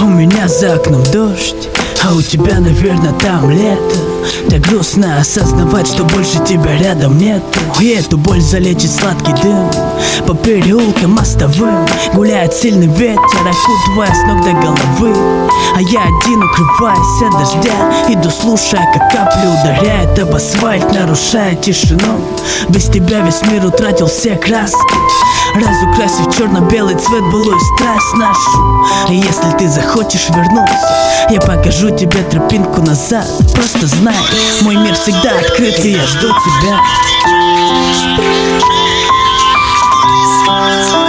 У меня за окном дождь, а у тебя, наверное, там лето. Так грустно осознавать, что больше тебя рядом нету. И эту боль залечит сладкий дым. По переулкам мостовым гуляет сильный ветер, окутывая с ног до головы. А я один, укрываясь от дождя, иду, слушая, как капли ударяют об асфальт, нарушая тишину. Без тебя весь мир утратил все краски, разукрасив черно-белый цвет былую страсть нашу. И если ты захочешь вернуться, я покажу тебе тропинку назад. Просто знай, мой мир всегда открыт, и я жду тебя.